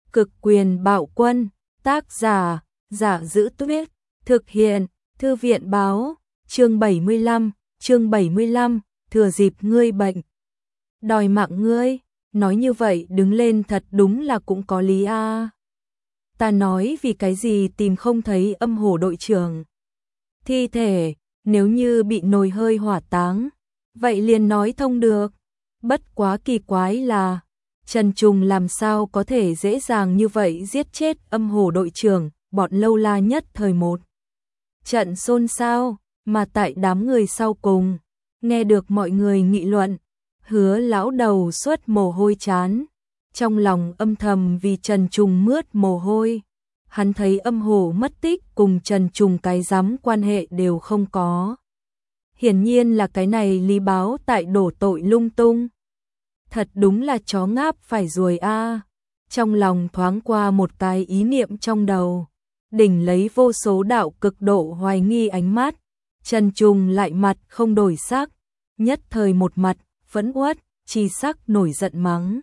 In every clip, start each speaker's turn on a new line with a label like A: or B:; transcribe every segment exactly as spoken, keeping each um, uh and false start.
A: Cực quyền bạo quân, tác giả, Giả Dữ Tuyết, thực hiện, Thư viện báo, chương bảy mươi lăm, chương bảy mươi lăm, thừa dịp ngươi bệnh. Đòi mạng ngươi, nói như vậy đứng lên thật đúng là cũng có lý a. Ta nói vì cái gì tìm không thấy Âm Hổ đội trưởng. Thi thể, nếu như bị nồi hơi hỏa táng, vậy liền nói thông được. Bất quá kỳ quái là, Trần Trùng làm sao có thể dễ dàng như vậy giết chết Âm Hổ đội trưởng, bọn lâu la nhất thời một. Trận xôn xao, mà tại đám người sau cùng, nghe được mọi người nghị luận, Hứa lão đầu suốt mồ hôi chán, trong lòng âm thầm vì Trần Trùng mướt mồ hôi. Hắn thấy Âm Hổ mất tích cùng Trần Trùng cái dám quan hệ đều không có. Hiển nhiên là cái này Lý Báo tại đổ tội lung tung. Thật đúng là chó ngáp phải ruồi a. Trong lòng thoáng qua một cái ý niệm trong đầu, đỉnh lấy vô số đạo cực độ hoài nghi ánh mắt, Trần Trùng lại mặt không đổi sắc, nhất thời một mặt phẫn uất, chi sắc nổi giận mắng.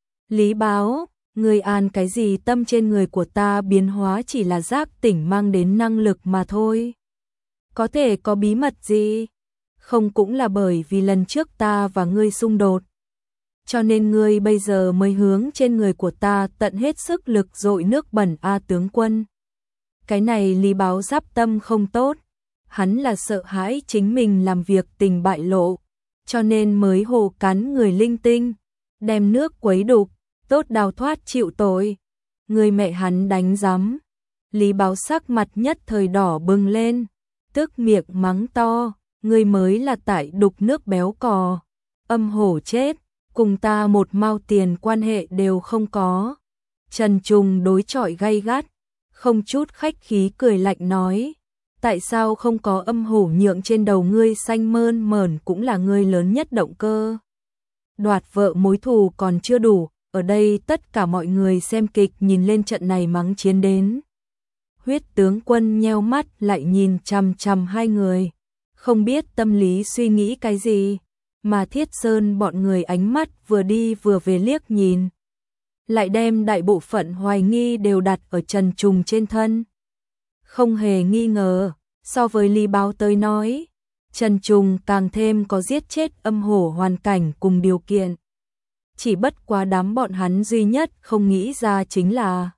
A: Lý Báo, người an cái gì tâm trên người của ta biến hóa chỉ là giác tỉnh mang đến năng lực mà thôi. Có thể có bí mật gì? Không cũng là bởi vì lần trước ta và ngươi xung đột. Cho nên ngươi bây giờ mới hướng trên người của ta tận hết sức lực dội nước bẩn a tướng quân. Cái này Lý Báo giáp tâm không tốt. Hắn là sợ hãi chính mình làm việc tình bại lộ, cho nên mới hồ cắn người linh tinh, đem nước quấy đục, tốt đào thoát chịu tội. Người mẹ hắn đánh giám. Lý Báo sắc mặt nhất thời đỏ bừng lên, tức miệng mắng to, người mới là tại đục nước béo cò. Âm Hổ chết, cùng ta một mao tiền quan hệ đều không có. Trần Trùng đối chọi gay gắt, không chút khách khí cười lạnh nói, tại sao không có Âm Hổ nhượng trên đầu ngươi xanh mơn mởn cũng là ngươi lớn nhất động cơ. Đoạt vợ mối thù còn chưa đủ, ở đây tất cả mọi người xem kịch nhìn lên trận này mắng chiến đến. Huyết tướng quân nheo mắt lại nhìn chằm chằm hai người, không biết tâm lý suy nghĩ cái gì, mà Thiết Sơn bọn người ánh mắt vừa đi vừa về liếc nhìn, lại đem đại bộ phận hoài nghi đều đặt ở Trần Trùng trên thân. Không hề nghi ngờ, so với Lý Báo tới nói, Trần Trùng càng thêm có giết chết Âm Hổ hoàn cảnh cùng điều kiện. Chỉ bất quá đám bọn hắn duy nhất không nghĩ ra chính là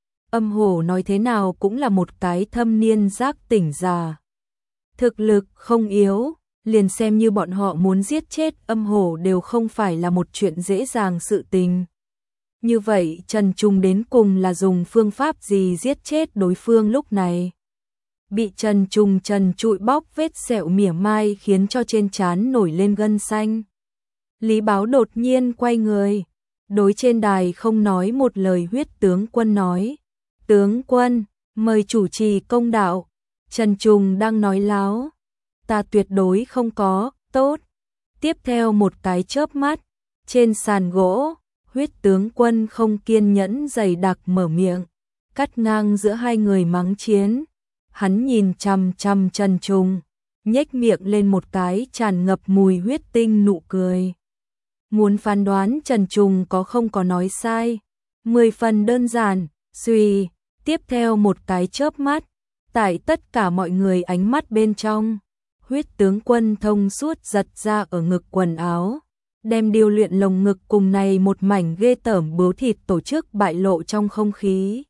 A: Âm Hổ nói thế nào cũng là một cái thâm niên giác tỉnh già. Thực lực không yếu, liền xem như bọn họ muốn giết chết Âm Hổ đều không phải là một chuyện dễ dàng sự tình. Như vậy Trần Trùng đến cùng là dùng phương pháp gì giết chết đối phương lúc này? Bị Trần Trùng trần trụi bóc vết sẹo mỉa mai khiến cho trên trán nổi lên gân xanh. Lý Báo đột nhiên quay người, đối trên đài không nói một lời huyết tướng quân nói, tướng quân, mời chủ trì công đạo. Trần Trùng đang nói láo, ta tuyệt đối không có, tốt. Tiếp theo một cái chớp mắt, trên sàn gỗ, huyết tướng quân không kiên nhẫn dày đặc mở miệng, cắt ngang giữa hai người mắng chiến. Hắn nhìn chằm chằm Trần Trùng, nhếch miệng lên một cái tràn ngập mùi huyết tinh nụ cười. Muốn phán đoán Trần Trùng có không có nói sai, mười phần đơn giản, suy, tiếp theo một cái chớp mắt, tại tất cả mọi người ánh mắt bên trong, huyết tướng quân thông suốt giật ra ở ngực quần áo, đem điều luyện lồng ngực cùng này một mảnh ghê tởm bướu thịt tổ chức bại lộ trong không khí.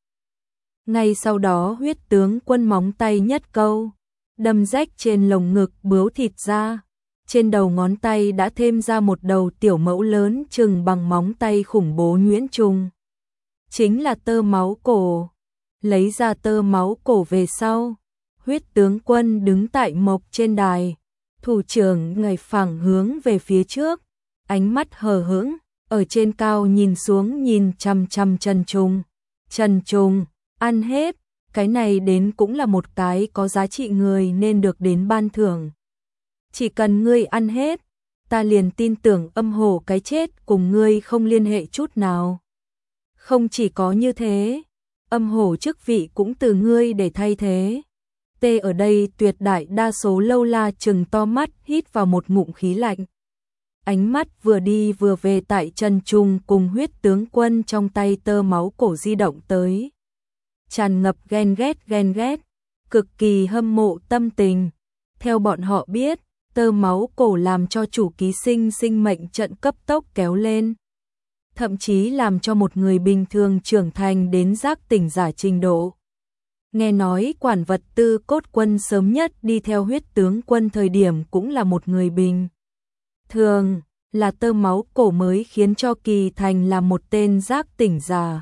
A: Ngay sau đó huyết tướng quân móng tay nhất câu, đâm rách trên lồng ngực bướu thịt ra. Trên đầu ngón tay đã thêm ra một đầu tiểu mẫu lớn chừng bằng móng tay khủng bố nhuyễn trùng. Chính là tơ máu cổ. Lấy ra tơ máu cổ về sau, huyết tướng quân đứng tại mộc trên đài, thủ trưởng ngẩng phẳng hướng về phía trước, ánh mắt hờ hững, ở trên cao nhìn xuống nhìn chằm chằm Trần Trùng. Trần Trùng, ăn hết, cái này đến cũng là một cái có giá trị người nên được đến ban thưởng. Chỉ cần ngươi ăn hết, ta liền tin tưởng Âm Hổ cái chết cùng ngươi không liên hệ chút nào. Không chỉ có như thế, Âm Hổ chức vị cũng từ ngươi để thay thế. Tê ở đây tuyệt đại đa số lâu la chừng to mắt hít vào một ngụm khí lạnh. ánh mắt vừa đi vừa về tại Trần Trùng cùng huyết tướng quân trong tay tơ máu cổ di động tới. Tràn ngập ghen ghét ghen ghét, cực kỳ hâm mộ tâm tình. Theo bọn họ biết, tơ máu cổ làm cho chủ ký sinh sinh mệnh trận cấp tốc kéo lên. Thậm chí làm cho một người bình thường trưởng thành đến giác tỉnh giả trình độ. Nghe nói quản vật tư cốt quân sớm nhất đi theo huyết tướng quân thời điểm cũng là một người bình thường, là tơ máu cổ mới khiến cho Kỳ Thành là một tên giác tỉnh giả.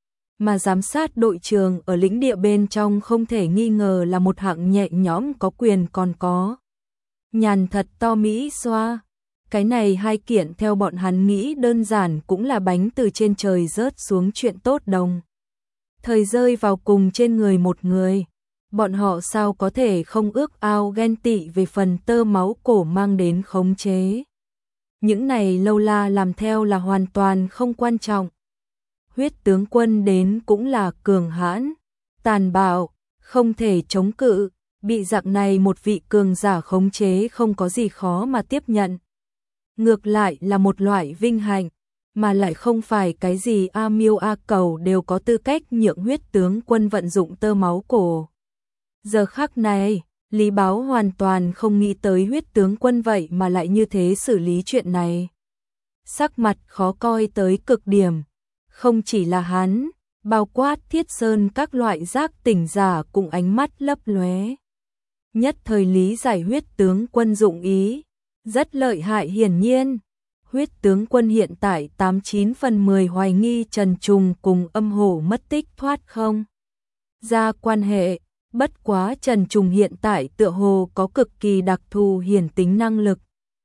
A: Mà giám sát đội trường ở lĩnh địa bên trong không thể nghi ngờ là một hạng nhẹ nhõm có quyền còn có. Nhàn thật to Mỹ xoa. Cái này hai kiện theo bọn hắn nghĩ đơn giản cũng là bánh từ trên trời rớt xuống chuyện tốt đồng. Thời rơi vào cùng trên người một người. Bọn họ sao có thể không ước ao ghen tị về phần tơ máu cổ mang đến khống chế. Những này lâu la làm theo là hoàn toàn không quan trọng. Huyết tướng quân đến cũng là cường hãn, tàn bạo, không thể chống cự, bị dạng này một vị cường giả khống chế không có gì khó mà tiếp nhận. Ngược lại là một loại vinh hạnh, mà lại không phải cái gì A Miêu A Cầu đều có tư cách nhượng huyết tướng quân vận dụng tơ máu cổ. Giờ khắc này, Lý Báo hoàn toàn không nghĩ tới huyết tướng quân vậy mà lại như thế xử lý chuyện này. Sắc mặt khó coi tới cực điểm, không chỉ là hắn, bao quát Thiết Sơn các loại giác tỉnh giả cùng ánh mắt lấp lóe. Nhất thời lý giải huyết tướng quân dụng ý, rất lợi hại hiển nhiên. Huyết tướng quân hiện tại tám chín phần mười hoài nghi Trần Trùng cùng âm hổ mất tích thoát không ra quan hệ, bất quá Trần Trùng hiện tại tựa hồ có cực kỳ đặc thù hiển tính năng lực.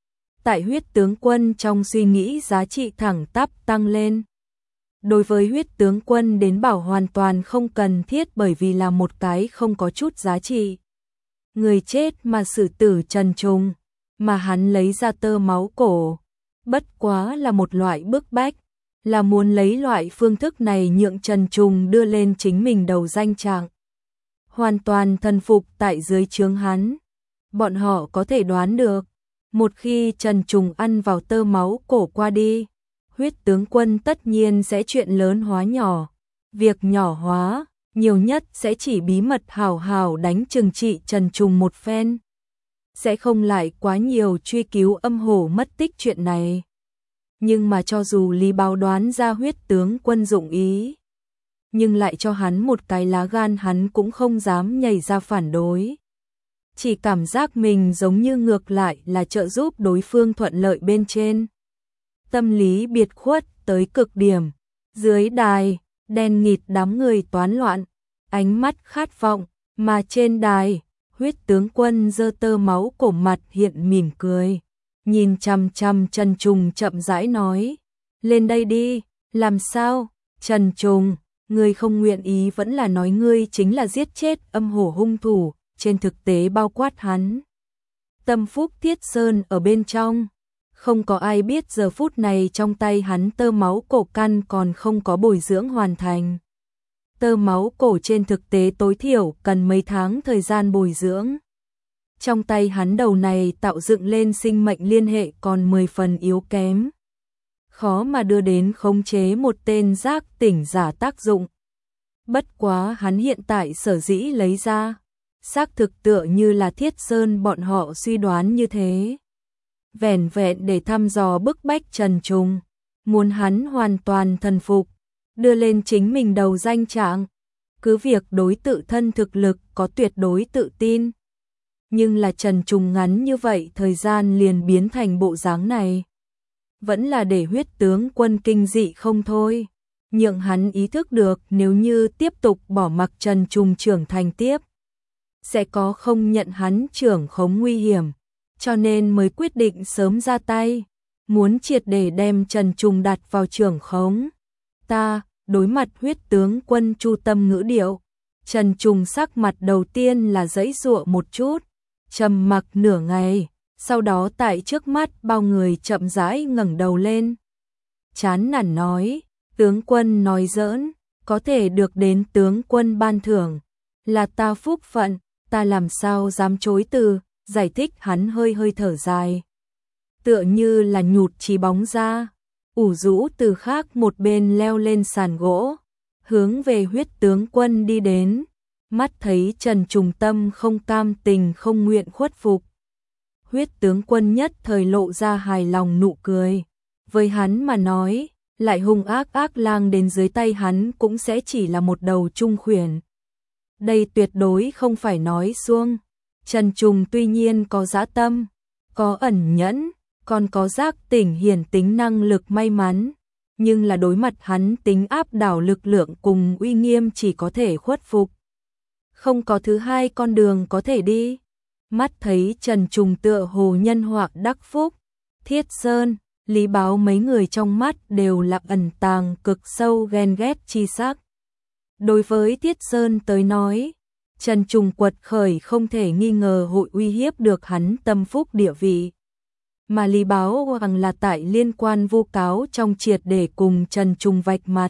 A: Tại huyết tướng quân trong suy nghĩ giá trị thẳng tắp tăng lên. Đối với huyết tướng quân đến bảo hoàn toàn không cần thiết bởi vì là một cái không có chút giá trị. Người chết mà xử tử Trần Trùng, mà hắn lấy ra tơ máu cổ. Bất quá là một loại bức bách, là muốn lấy loại phương thức này nhượng Trần Trùng đưa lên chính mình đầu danh trạng. Hoàn toàn thần phục tại dưới trướng hắn. Bọn họ có thể đoán được, một khi Trần Trùng ăn vào tơ máu cổ qua đi, huyết tướng quân tất nhiên sẽ chuyện lớn hóa nhỏ. Việc nhỏ hóa, nhiều nhất sẽ chỉ bí mật hào hào đánh trừng trị Trần Trùng một phen. Sẽ không lại quá nhiều truy cứu âm hổ mất tích chuyện này. Nhưng mà cho dù Lý Báo đoán ra huyết tướng quân dụng ý, nhưng lại cho hắn một cái lá gan hắn cũng không dám nhảy ra phản đối. Chỉ cảm giác mình giống như ngược lại là trợ giúp đối phương thuận lợi bên trên. Tâm lý biệt khuất tới cực điểm. Dưới đài, đen nghịt đám người toán loạn, ánh mắt khát vọng, mà trên đài, huyết tướng quân giơ tơ máu cổ mặt hiện mỉm cười. Nhìn chằm chằm Trần Trùng chậm rãi nói, lên đây đi, làm sao, Trần Trùng, ngươi không nguyện ý vẫn là nói ngươi chính là giết chết âm hổ hung thủ, trên thực tế bao quát hắn. Tâm phúc Thiết Sơn ở bên trong, không có ai biết giờ phút này trong tay hắn tơ máu cổ căn còn không có bồi dưỡng hoàn thành. Tơ máu cổ trên thực tế tối thiểu cần mấy tháng thời gian bồi dưỡng. Trong tay hắn đầu này tạo dựng lên sinh mệnh liên hệ còn mười phần yếu kém. Khó mà đưa đến khống chế một tên giác tỉnh giả tác dụng. Bất quá hắn hiện tại sở dĩ lấy ra, xác thực tựa như là Thiết Sơn bọn họ suy đoán như thế. Vẻn vẹn để thăm dò bức bách Trần Trùng, muốn hắn hoàn toàn thần phục, đưa lên chính mình đầu danh trạng. Cứ việc đối tự thân thực lực có tuyệt đối tự tin. Nhưng là Trần Trùng ngắn như vậy thời gian liền biến thành bộ dáng này. Vẫn là để huyết tướng quân kinh dị không thôi. Nhượng hắn ý thức được nếu như tiếp tục bỏ mặc Trần Trùng trưởng thành tiếp, sẽ có không nhận hắn trưởng khống nguy hiểm. Cho nên mới quyết định sớm ra tay, muốn triệt để đem Trần Trùng đặt vào trưởng khống. Ta, đối mặt huyết tướng quân chu tâm ngữ điệu, Trần Trùng sắc mặt đầu tiên là giãy giụa một chút, trầm mặc nửa ngày, sau đó tại trước mắt bao người chậm rãi ngẩng đầu lên. Chán nản nói, tướng quân nói giỡn, có thể được đến tướng quân ban thưởng, là ta phúc phận, ta làm sao dám chối từ, giải thích hắn hơi hơi thở dài. tựa như là nhụt chí bóng ra. Ủ Rũ từ khác một bên leo lên sàn gỗ, hướng về Huyết tướng quân đi đến, mắt thấy Trần Trùng tâm không cam tình không nguyện khuất phục. Huyết tướng quân nhất thời lộ ra hài lòng nụ cười, với hắn mà nói, lại hung ác ác lang đến dưới tay hắn cũng sẽ chỉ là một đầu trung khuyển. Đây tuyệt đối không phải nói suông. Trần Trùng tuy nhiên có dã tâm, có ẩn nhẫn, còn có giác tỉnh hiển tính năng lực may mắn, nhưng là đối mặt hắn tính áp đảo lực lượng cùng uy nghiêm chỉ có thể khuất phục. Không có thứ hai con đường có thể đi. Mắt thấy Trần Trùng tựa hồ nhân họa đắc phúc, Thiết Sơn, Lý Báo mấy người trong mắt đều là ẩn tàng cực sâu ghen ghét chi sắc. Đối với Thiết Sơn tới nói, Trần Trùng quật khởi không thể nghi ngờ hội uy hiếp được hắn tâm phúc địa vị. Mà Lý Báo hoàng là tại liên quan vu cáo trong triệt để cùng Trần Trùng vạch mặt.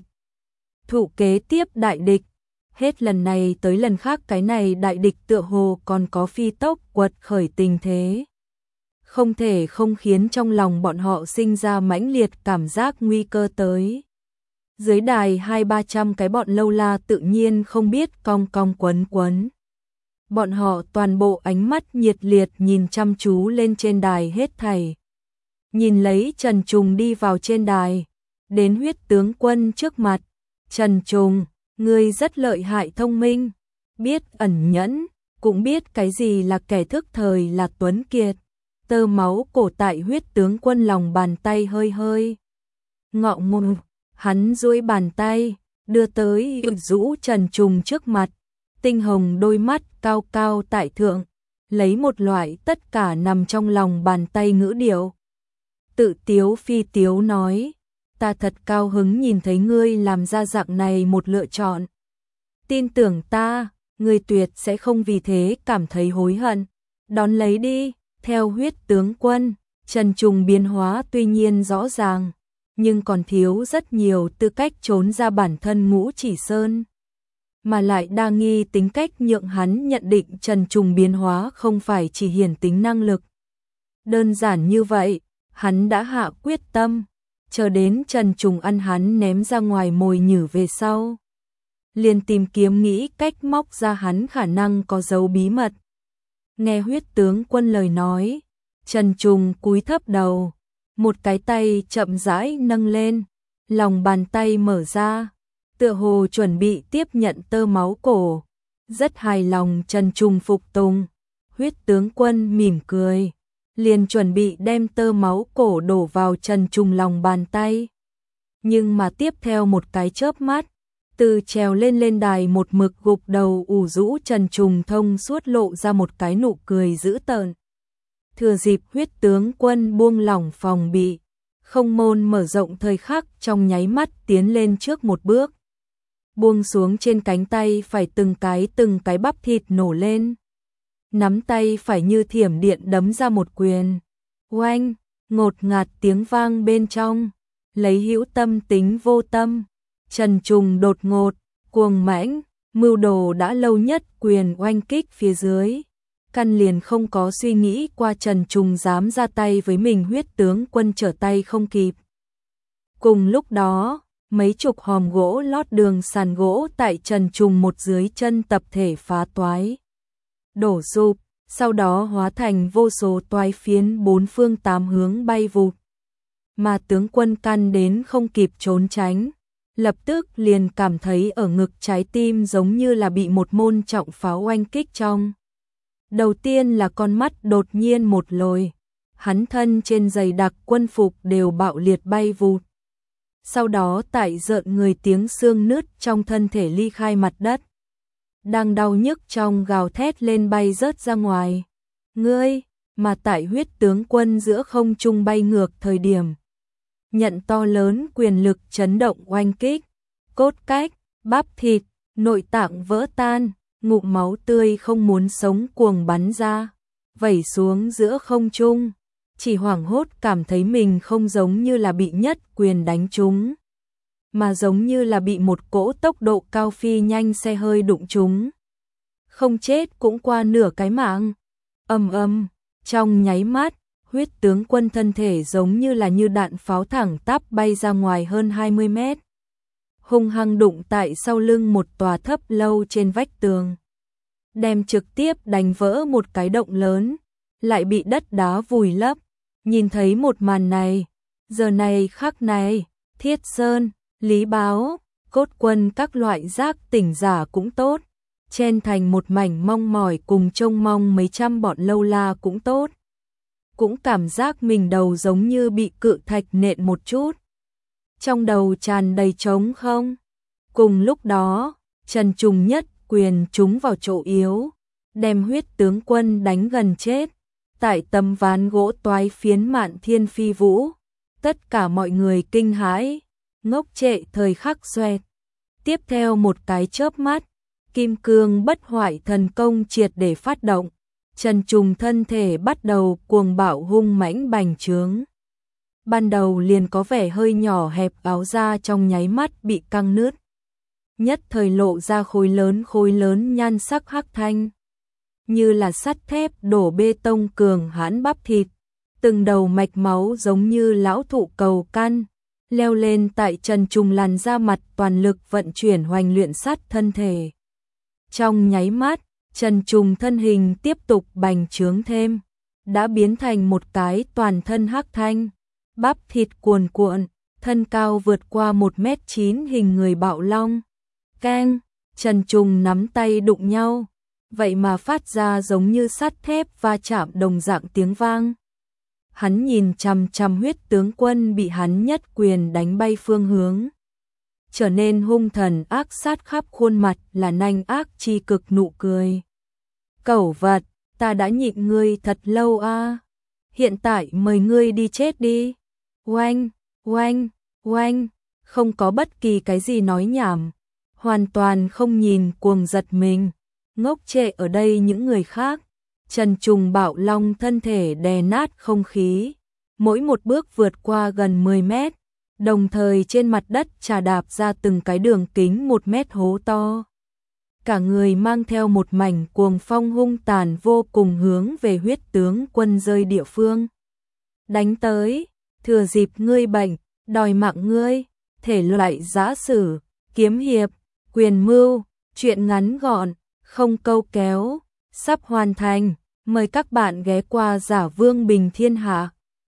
A: Thụ kế tiếp đại địch, hết lần này tới lần khác cái này đại địch tựa hồ còn có phi tốc quật khởi tình thế. Không thể không khiến trong lòng bọn họ sinh ra mãnh liệt cảm giác nguy cơ tới. Dưới đài hai ba trăm cái bọn lâu la tự nhiên không biết cong cong quấn quấn. Bọn họ toàn bộ ánh mắt nhiệt liệt nhìn chăm chú lên trên đài hết thảy. Nhìn lấy Trần Trùng đi vào trên đài, đến Huyết tướng quân trước mặt. Trần Trùng, ngươi rất lợi hại thông minh, biết ẩn nhẫn, cũng biết cái gì là kẻ thức thời là tuấn kiệt. Tơ máu cổ tại Huyết tướng quân lòng bàn tay hơi hơi ngọ ngùng, hắn duỗi bàn tay, đưa tới Rũ Trần Trùng trước mặt, tinh hồng đôi mắt cao cao tại thượng, lấy một loại tất cả nằm trong lòng bàn tay ngữ điệu. Tự tiếu phi tiếu nói, ta thật cao hứng nhìn thấy ngươi làm ra dạng này một lựa chọn. Tin tưởng ta, ngươi tuyệt sẽ không vì thế cảm thấy hối hận. Đón lấy đi. Theo Huyết tướng quân, Trần Trùng biến hóa tuy nhiên rõ ràng, nhưng còn thiếu rất nhiều tư cách trốn ra bản thân Ngũ Chỉ Sơn. Mà lại đa nghi tính cách nhượng hắn nhận định Trần Trùng biến hóa không phải chỉ hiển tính năng lực. Đơn giản như vậy, hắn đã hạ quyết tâm, chờ đến Trần Trùng ăn hắn ném ra ngoài mồi nhử về sau. Liền tìm kiếm nghĩ cách móc ra hắn khả năng có dấu bí mật. Nghe Huyết tướng quân lời nói, Trần Trùng cúi thấp đầu, một cái tay chậm rãi nâng lên, lòng bàn tay mở ra, tựa hồ chuẩn bị tiếp nhận tơ máu cổ. Rất hài lòng Trần Trùng phục tùng, Huyết tướng quân mỉm cười, liền chuẩn bị đem tơ máu cổ đổ vào Trần Trùng lòng bàn tay. Nhưng mà tiếp theo một cái chớp mắt, từ trèo lên lên đài một mực gục đầu Ủ Rũ Trần Trùng thông suốt lộ ra một cái nụ cười dữ tợn. Thừa dịp Huyết tướng quân buông lỏng phòng bị, không môn mở rộng thời khắc trong nháy mắt tiến lên trước một bước. Buông xuống trên cánh tay phải từng cái từng cái bắp thịt nổ lên. Nắm tay phải như thiểm điện đấm ra một quyền. Oanh, ngột ngạt tiếng vang bên trong, lấy hữu tâm tính vô tâm. Trần Trùng đột ngột, cuồng mãnh, mưu đồ đã lâu nhất quyền oanh kích phía dưới. Căn liền không có suy nghĩ qua Trần Trùng dám ra tay với mình. Huyết tướng quân trở tay không kịp. Cùng lúc đó, mấy chục hòm gỗ lót đường sàn gỗ tại Trần Trùng một dưới chân tập thể phá toái. Đổ sụp, sau đó hóa thành vô số toái phiến bốn phương tám hướng bay vụt. Mà tướng quân căn đến không kịp trốn tránh. Lập tức liền cảm thấy ở ngực trái tim giống như là bị một môn trọng pháo oanh kích trong. Đầu tiên là con mắt đột nhiên một lồi, hắn thân trên giày đặc quân phục đều bạo liệt bay vụt. Sau đó tại rợn người tiếng xương nứt trong thân thể ly khai mặt đất. Đang đau nhức trong gào thét lên bay rớt ra ngoài. Ngươi, mà tại Huyết tướng quân giữa không trung bay ngược thời điểm. Nhận to lớn quyền lực chấn động oanh kích, cốt cách, bắp thịt, nội tạng vỡ tan, ngụm máu tươi không muốn sống cuồng bắn ra, vẩy xuống giữa không trung, chỉ hoảng hốt cảm thấy mình không giống như là bị nhất quyền đánh trúng, mà giống như là bị một cỗ tốc độ cao phi nhanh xe hơi đụng trúng. Không chết cũng qua nửa cái mạng. Ầm ầm, trong nháy mắt, Huyết tướng quân thân thể giống như là như đạn pháo thẳng tắp bay ra ngoài hơn hai mươi mét. Hung hăng đụng tại sau lưng một tòa thấp lâu trên vách tường. Đem trực tiếp đánh vỡ một cái động lớn, lại bị đất đá vùi lấp. Nhìn thấy một màn này, giờ này khắc này, Thiết Sơn, Lý Báo, Cốt Quân các loại giác tỉnh giả cũng tốt, chen thành một mảnh mong mỏi cùng trông mong mấy trăm bọn lâu la cũng tốt. Cũng cảm giác mình đầu giống như bị cự thạch nện một chút. Trong đầu tràn đầy trống không. Cùng lúc đó, Trần Trùng nhất quyền trúng vào chỗ yếu, đem huyết tướng quân đánh gần chết. Tại tấm ván gỗ toái phiến Mạn Thiên phi vũ, tất cả mọi người kinh hãi, ngốc trệ thời khắc xoẹt. Tiếp theo một cái chớp mắt, Kim Cương bất hoại thần công triệt để phát động. Trần Trùng thân thể bắt đầu cuồng bạo hung mãnh bành trướng. Ban đầu liền có vẻ hơi nhỏ hẹp, áo da trong nháy mắt bị căng nứt. Nhất thời lộ ra khối lớn khối lớn nhan sắc hắc thanh. Như là sắt thép đổ bê tông cường hãn bắp thịt. Từng đầu mạch máu giống như lão thụ cầu căn, leo lên tại Trần Trùng làn da mặt, toàn lực vận chuyển hoành luyện sắt thân thể. Trong nháy mắt, Trần Trùng thân hình tiếp tục bành trướng thêm, đã biến thành một cái toàn thân hắc thanh, bắp thịt cuồn cuộn, thân cao vượt qua một mét chín hình người bạo long. Keng, Trần Trùng nắm tay đụng nhau, vậy mà phát ra giống như sắt thép va chạm đồng dạng tiếng vang. Hắn nhìn chằm chằm huyết tướng quân bị hắn nhất quyền đánh bay phương hướng, trở nên hung thần ác sát, khắp khuôn mặt là nanh ác chi cực nụ cười. Cẩu vật, ta đã nhịn ngươi thật lâu a, hiện tại mời ngươi đi chết đi. Oanh, oanh, oanh, không có bất kỳ cái gì nói nhảm, hoàn toàn không nhìn cuồng giật mình, ngốc trệ ở đây những người khác. Trần Trùng bạo long thân thể đè nát không khí, mỗi một bước vượt qua gần mười mét, đồng thời trên mặt đất trà đạp ra từng cái đường kính một mét hố to. Cả người mang theo một mảnh cuồng phong hung tàn vô cùng hướng về huyết tướng quân rơi địa phương. Đánh tới, thừa dịp ngươi bệnh, đòi mạng ngươi, thể loại giã sử, kiếm hiệp, quyền mưu, chuyện ngắn gọn, không câu kéo, sắp hoàn thành. Mời các bạn ghé qua Giả Vương Bình Thiên Hạ.